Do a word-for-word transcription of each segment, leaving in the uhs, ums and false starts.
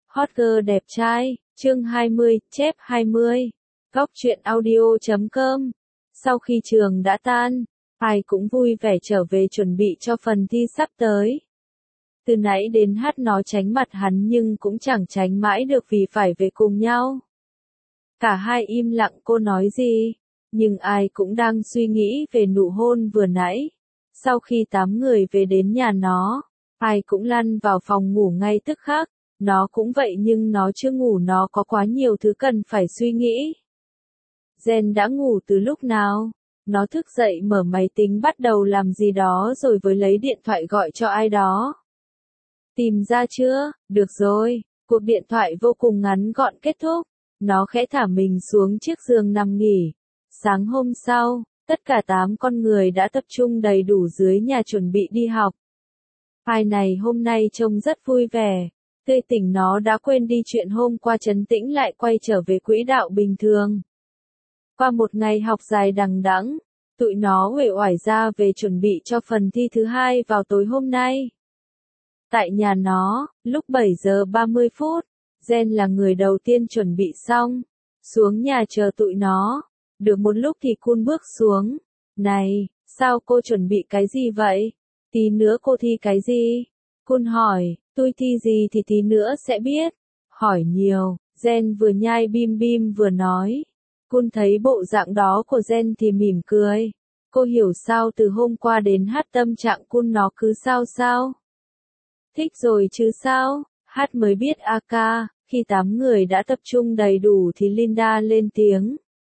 Hot girl đẹp trai, chương hai mươi, chép hai mươi. Góc truyện audio chấm com. Sau khi trường đã tan, ai cũng vui vẻ trở về chuẩn bị cho phần thi sắp tới. Từ nãy đến hát nó tránh mặt hắn nhưng cũng chẳng tránh mãi được vì phải về cùng nhau. Cả hai im lặng cô nói gì, nhưng ai cũng đang suy nghĩ về nụ hôn vừa nãy. Sau khi tám người về đến nhà nó, ai cũng lăn vào phòng ngủ ngay tức khắc. Nó cũng vậy nhưng nó chưa ngủ, nó có quá nhiều thứ cần phải suy nghĩ. Jen đã ngủ từ lúc nào? Nó thức dậy mở máy tính bắt đầu làm gì đó rồi với lấy điện thoại gọi cho ai đó. Tìm ra chưa? Được rồi, cuộc điện thoại vô cùng ngắn gọn kết thúc. Nó khẽ thả mình xuống chiếc giường nằm nghỉ. Sáng hôm sau, tất cả tám con người đã tập trung đầy đủ dưới nhà chuẩn bị đi học. Ai này hôm nay trông rất vui vẻ. Tươi tỉnh, nó đã quên đi chuyện hôm qua, trấn tĩnh lại quay trở về quỹ đạo bình thường. Qua một ngày học dài đằng đẵng, tụi nó uể oải ra về chuẩn bị cho phần thi thứ hai vào tối hôm nay. Tại nhà nó, lúc bảy giờ ba mươi phút, Jen là người đầu tiên chuẩn bị xong, xuống nhà chờ tụi nó. Được một lúc thì Kun bước xuống. Này, sao cô chuẩn bị cái gì vậy? Tí nữa cô thi cái gì? Kun hỏi. Tôi thi gì thì tí nữa sẽ biết. Hỏi nhiều, Jen vừa nhai bim bim vừa nói. Kun thấy bộ dạng đó của Jen thì mỉm cười. Cô hiểu sao từ hôm qua đến hát tâm trạng Kun nó cứ sao sao. Thích rồi chứ sao, hát mới biết a ca. Khi tám người đã tập trung đầy đủ thì Linda lên tiếng.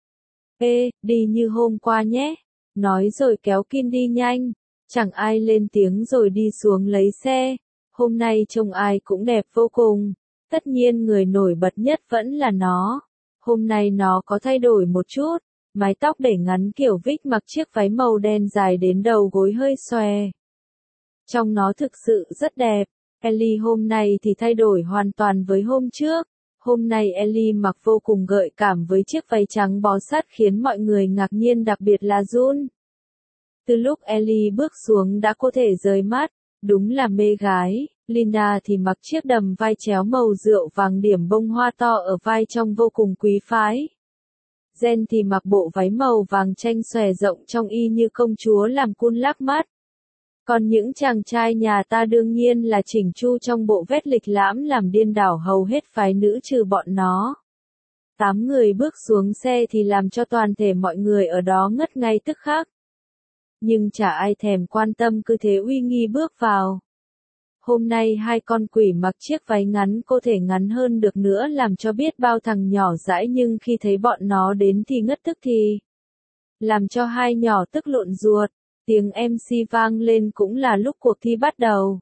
Ê, đi như hôm qua nhé. Nói rồi kéo Kin đi nhanh. Chẳng ai lên tiếng rồi đi xuống lấy xe. Hôm nay trông ai cũng đẹp vô cùng. Tất nhiên người nổi bật nhất vẫn là nó. Hôm nay nó có thay đổi một chút. Mái tóc để ngắn kiểu Vic, mặc chiếc váy màu đen dài đến đầu gối hơi xòe. Trông nó thực sự rất đẹp. Ellie hôm nay thì thay đổi hoàn toàn với hôm trước. Hôm nay Ellie mặc vô cùng gợi cảm với chiếc váy trắng bó sát khiến mọi người ngạc nhiên, đặc biệt là Jun. Từ lúc Ellie bước xuống đã có thể rời mắt. Đúng là mê gái. Linda thì mặc chiếc đầm vai chéo màu rượu vàng điểm bông hoa to ở vai trông vô cùng quý phái. Jen thì mặc bộ váy màu vàng chanh xòe rộng trông y như công chúa làm Kun lắc mắt. Còn những chàng trai nhà ta đương nhiên là chỉnh chu trong bộ vest lịch lãm làm điên đảo hầu hết phái nữ trừ bọn nó. Tám người bước xuống xe thì làm cho toàn thể mọi người ở đó ngất ngay tức khắc. Nhưng chả ai thèm quan tâm, cứ thế uy nghi bước vào. Hôm nay hai con quỷ mặc chiếc váy ngắn có thể ngắn hơn được nữa làm cho biết bao thằng nhỏ dãi, nhưng khi thấy bọn nó đến thì ngất tức thì. Làm cho hai nhỏ tức lộn ruột, tiếng em xê vang lên cũng là lúc cuộc thi bắt đầu.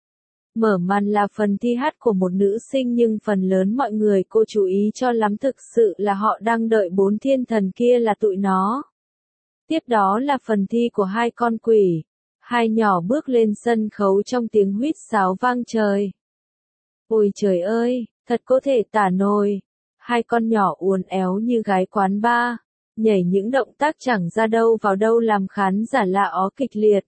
Mở màn là phần thi hát của một nữ sinh nhưng phần lớn mọi người cô chú ý cho lắm thực sự là họ đang đợi bốn thiên thần kia là tụi nó. Tiếp đó là phần thi của hai con quỷ. Hai nhỏ bước lên sân khấu trong tiếng huýt sáo vang trời. Ôi trời ơi, thật có thể tả nổi. Hai con nhỏ uốn éo như gái quán bar, nhảy những động tác chẳng ra đâu vào đâu làm khán giả lạ ó kịch liệt.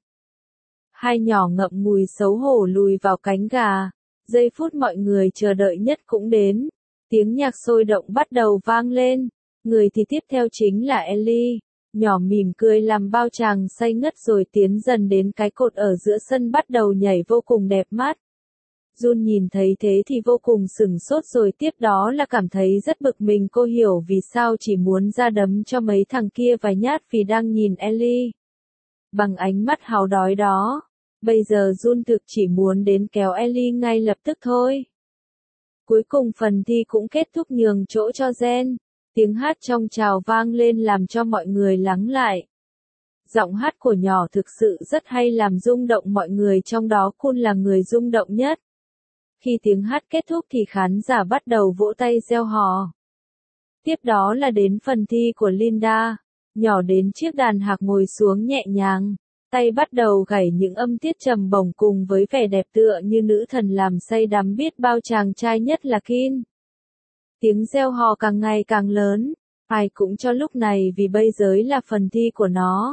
Hai nhỏ ngậm ngùi xấu hổ lùi vào cánh gà. Giây phút mọi người chờ đợi nhất cũng đến. Tiếng nhạc sôi động bắt đầu vang lên. Người thì tiếp theo chính là Ellie. Nhỏ mỉm cười làm bao chàng say ngất rồi tiến dần đến cái cột ở giữa sân bắt đầu nhảy vô cùng đẹp mắt. Jun nhìn thấy thế thì vô cùng sửng sốt rồi tiếp đó là cảm thấy rất bực mình, cô hiểu vì sao chỉ muốn ra đấm cho mấy thằng kia vài nhát vì đang nhìn Ellie. Bằng ánh mắt háo đói đó. Bây giờ Jun thực chỉ muốn đến kéo Ellie ngay lập tức thôi. Cuối cùng phần thi cũng kết thúc nhường chỗ cho Jen. Tiếng hát trong trào vang lên làm cho mọi người lắng lại. Giọng hát của nhỏ thực sự rất hay làm rung động mọi người, trong đó Kun là người rung động nhất. Khi tiếng hát kết thúc thì khán giả bắt đầu vỗ tay reo hò. Tiếp đó là đến phần thi của Linda. Nhỏ đến chiếc đàn hạc ngồi xuống nhẹ nhàng. Tay bắt đầu gảy những âm tiết trầm bổng cùng với vẻ đẹp tựa như nữ thần làm say đắm biết bao chàng trai, nhất là Kin. Tiếng reo hò càng ngày càng lớn, ai cũng cho lúc này vì bây giờ là phần thi của nó.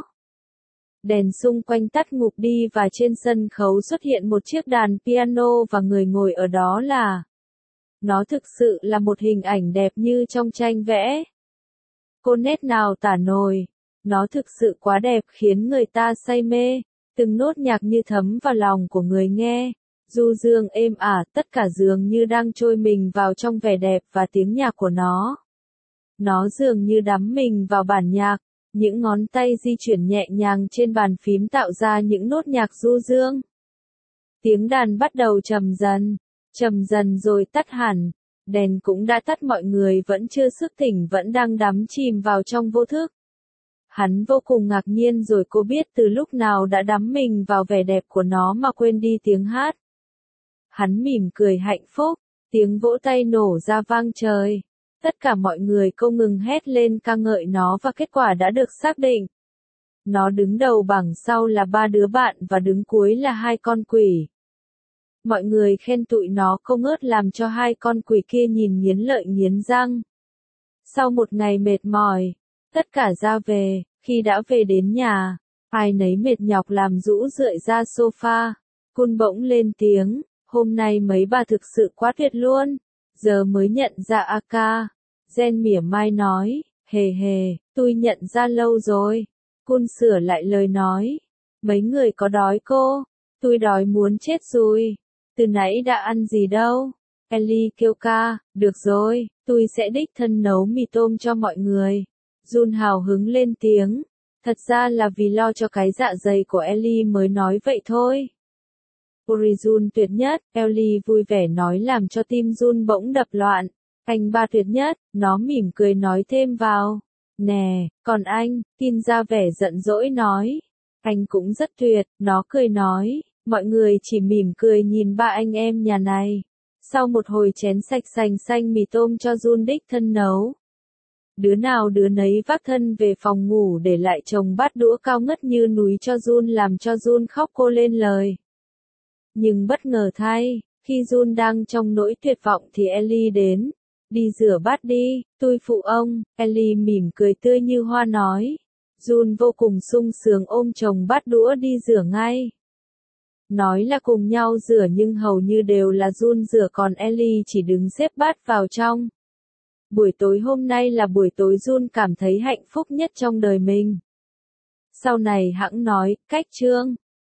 Đèn xung quanh tắt ngụp đi và trên sân khấu xuất hiện một chiếc đàn piano và người ngồi ở đó là Nó thực sự là một hình ảnh đẹp như trong tranh vẽ. Cô nét nào tả nổi. Nó thực sự quá đẹp khiến người ta say mê. Từng nốt nhạc như thấm vào lòng của người nghe. Du dương êm ả, tất cả dường như đang trôi mình vào trong vẻ đẹp và tiếng nhạc của nó. Nó dường như đắm mình vào bản nhạc. Những ngón tay di chuyển nhẹ nhàng trên bàn phím tạo ra những nốt nhạc du dương. Tiếng đàn bắt đầu trầm dần, trầm dần rồi tắt hẳn. Đèn cũng đã tắt, mọi người vẫn chưa thức tỉnh, vẫn đang đắm chìm vào trong vô thức. Hắn vô cùng ngạc nhiên rồi cô biết từ lúc nào đã đắm mình vào vẻ đẹp của nó mà quên đi tiếng hát. Hắn mỉm cười hạnh phúc, tiếng vỗ tay nổ ra vang trời. Tất cả mọi người không ngừng hét lên ca ngợi nó và kết quả đã được xác định. Nó đứng đầu bảng, sau là ba đứa bạn và đứng cuối là hai con quỷ. Mọi người khen tụi nó không ngớt làm cho hai con quỷ kia nhìn nghiến lợi nghiến răng. Sau một ngày mệt mỏi, tất cả ra về, khi đã về đến nhà, ai nấy mệt nhọc làm rũ rượi ra sofa. Kun bỗng lên tiếng, hôm nay mấy bà thực sự quá tuyệt luôn, giờ mới nhận ra Aka. Jen mỉa mai nói, hề hề, tôi nhận ra lâu rồi. Kun sửa lại lời nói, mấy người có đói cô? Tôi đói muốn chết rồi. Từ nãy đã ăn gì đâu? Ellie kêu ca, được rồi, tôi sẽ đích thân nấu mì tôm cho mọi người. Jun hào hứng lên tiếng, thật ra là vì lo cho cái dạ dày của Ellie mới nói vậy thôi. Uri Jun tuyệt nhất, Ellie vui vẻ nói làm cho tim Jun bỗng đập loạn. Anh ba tuyệt nhất, nó mỉm cười nói thêm vào. Nè, còn anh, Tin ra vẻ giận dỗi nói. Anh cũng rất tuyệt, nó cười nói. Mọi người chỉ mỉm cười nhìn ba anh em nhà này. Sau một hồi chén sạch sành xanh mì tôm cho Jun đích thân nấu. Đứa nào đứa nấy vác thân về phòng ngủ để lại chồng bát đũa cao ngất như núi cho Jun, làm cho Jun khóc cô lên lời. Nhưng bất ngờ thay, khi Jun đang trong nỗi tuyệt vọng thì Ellie đến. Đi rửa bát đi, tôi phụ ông. Ellie mỉm cười tươi như hoa nói. Jun vô cùng sung sướng ôm chồng bát đũa đi rửa ngay. Nói là cùng nhau rửa nhưng hầu như đều là Jun rửa, còn Ellie chỉ đứng xếp bát vào trong. Buổi tối hôm nay là buổi tối Jun cảm thấy hạnh phúc nhất trong đời mình. Sau này hẵng nói, cách chương.